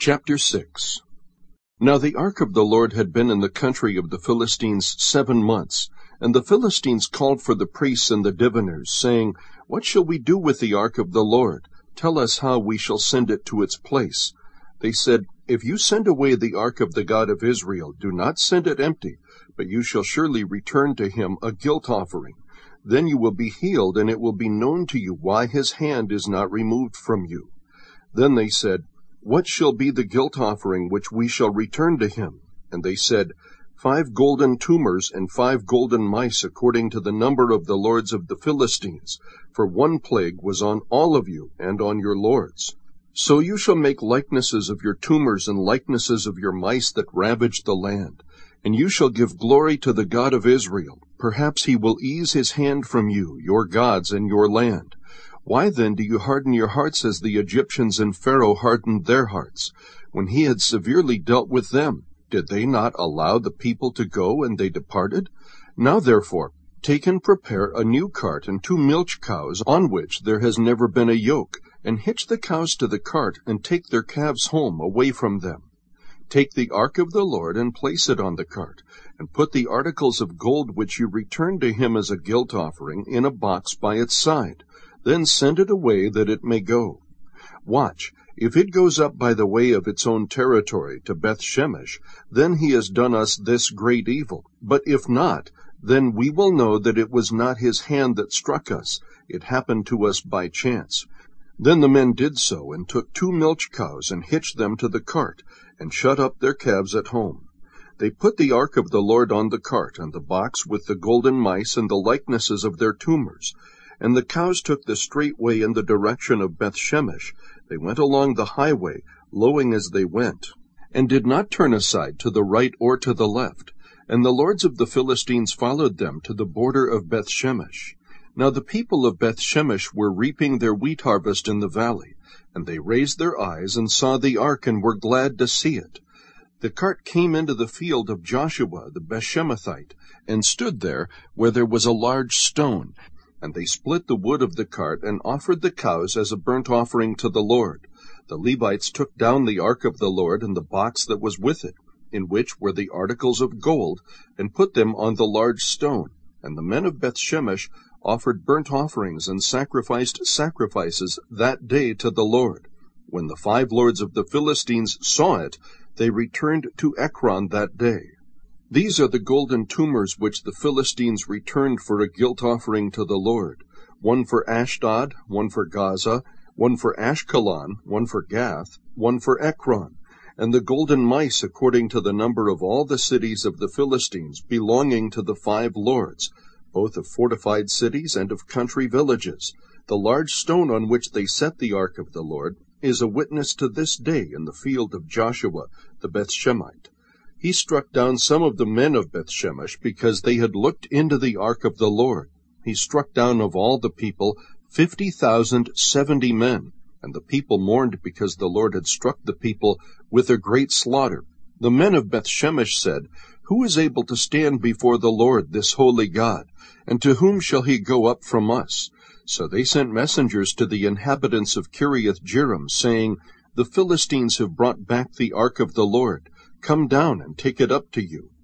Chapter 6. Now the ark of the Lord had been in the country of the Philistines 7 months, and the Philistines called for the priests and the diviners, saying, What shall we do with the ark of the Lord? Tell us how we shall send it to its place. They said, If you send away the ark of the God of Israel, do not send it empty, but you shall surely return to him a guilt offering. Then you will be healed, and it will be known to you why his hand is not removed from you. Then they said, What shall be the guilt offering which we shall return to him? And they said, 5 golden tumors and 5 golden mice, according to the number of the lords of the Philistines, for one plague was on all of you and on your lords. So you shall make likenesses of your tumors and likenesses of your mice that ravage the land, and you shall give glory to the God of Israel. Perhaps he will ease his hand from you, your gods, and your land. Why then do you harden your hearts as the Egyptians and Pharaoh hardened their hearts? When he had severely dealt with them, did they not allow the people to go, and they departed? Now therefore, take and prepare a new cart and 2 milch cows, on which there has never been a yoke, and hitch the cows to the cart, and take their calves home away from them. Take the ark of the Lord, and place it on the cart, and put the articles of gold which you returned to him as a guilt offering in a box by its side. Then send it away that it may go. Watch, if it goes up by the way of its own territory to Beth-Shemesh, then he has done us this great evil. But if not, then we will know that it was not his hand that struck us. It happened to us by chance. Then the men did so, and took 2 milch cows, and hitched them to the cart, and shut up their calves at home. They put the ark of the Lord on the cart, and the box with the golden mice and the likenesses of their tumors. And the cows took the straight way in the direction of Beth-Shemesh. They went along the highway, lowing as they went, and did not turn aside to the right or to the left. And the lords of the Philistines followed them to the border of Beth-Shemesh. Now the people of Beth-Shemesh were reaping their wheat harvest in the valley, and they raised their eyes and saw the ark, and were glad to see it. The cart came into the field of Joshua the Beth-Shemethite, and stood there where there was a large stone. And they split the wood of the cart, and offered the cows as a burnt offering to the Lord. The Levites took down the ark of the Lord, and the box that was with it, in which were the articles of gold, and put them on the large stone. And the men of Beth-Shemesh offered burnt offerings and sacrificed sacrifices that day to the Lord. When the 5 lords of the Philistines saw it, they returned to Ekron that day. These are the golden tumors which the Philistines returned for a guilt offering to the Lord, 1 for Ashdod, 1 for Gaza, 1 for Ashkelon, 1 for Gath, 1 for Ekron, and the golden mice according to the number of all the cities of the Philistines belonging to the 5 lords, both of fortified cities and of country villages. The large stone on which they set the ark of the Lord is a witness to this day in the field of Joshua the Beth-Shemite. He struck down some of the men of Beth-Shemesh because they had looked into the ark of the Lord. He struck down of all the people 50,070 men, and the people mourned because the Lord had struck the people with a great slaughter. The men of Beth-Shemesh said, Who is able to stand before the Lord, this holy God? And to whom shall he go up from us? So they sent messengers to the inhabitants of Kiriath-Jearim, saying, The Philistines have brought back the ark of the Lord. Come down and take it up to you.